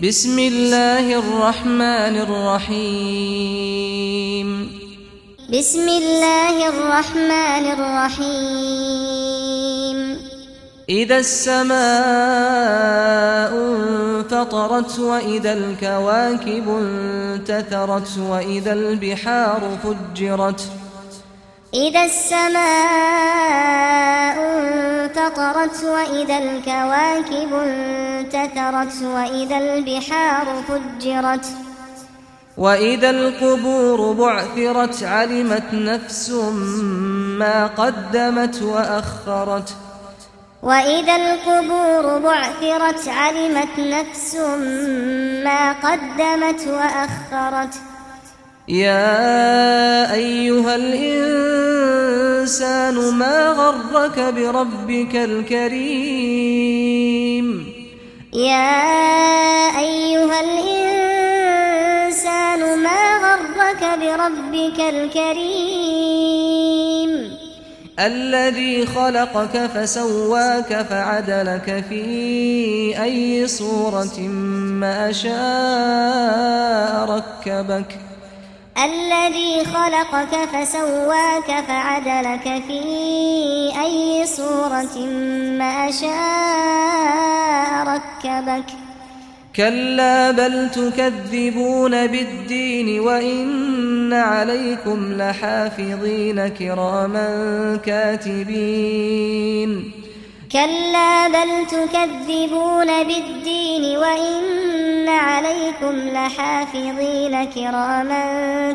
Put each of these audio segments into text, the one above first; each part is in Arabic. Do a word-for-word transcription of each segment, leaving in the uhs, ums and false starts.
بسم الله الرحمن الرحيم بسم الله الرحمن الرحيم إذا السماء انفطرت وإذا الكواكب انتثرت وإذا البحار فجرت إذا السماء انفطرت وإذا الكواكب انتثرت وإذا البحار فجرت وإذا القبور بعثرت علمت نفس ما قدمت وأخرت وإذا القبور بعثرت علمت نفس ما قدمت وأخرت يا أيها الإنسان ما غرك بربك الكريم يا أيها الإنسان ما غرك بربك الكريم الذي خلقك فسواك فعدلك في أي صورة ما شاء ركبك الذي خلقك فسواك فعدلك في أي صورة ما شاء ركبك كلا بل تكذبون بالدين وإن عليكم لحافظين كراما كاتبين كلا بل تكذبون بالدين وإن عليكم لحافظين كراما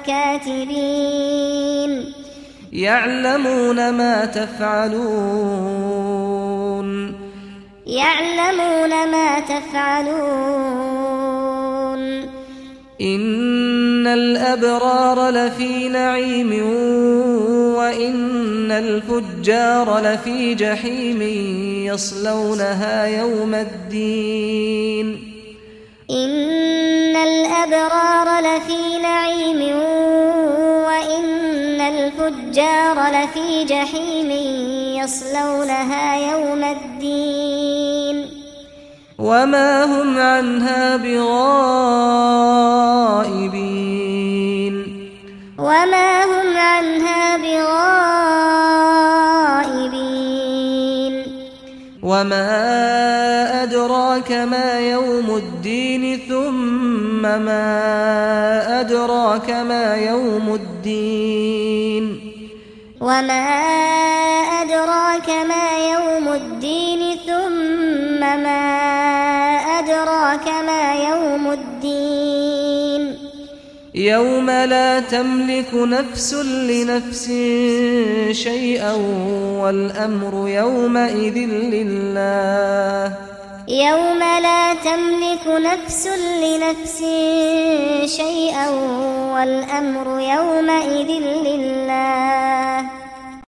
كاتبين يعلمون ما تفعلون يعلمون ما تفعلون إن الأبرار لفي نعيم وإن الفجار لفي جحيم يصلونها يوم الدين إن الأبرار لفي نعيم وإن الفجار لفي جحيم يصلونها يوم الدين وما هم عنها بغائبين وما هم عنها بغائبين وما أدراك ما يوم الدين ثم ما أدراك ما يوم الدين وما أدراك ما يوم الدين ثم ما أدراك ما يوم الدين يوم لا تملك نفس لنفس شيئا والأمر يومئذ لله يوم لا تملك نفس لنفس شيئا والأمر يومئذ لله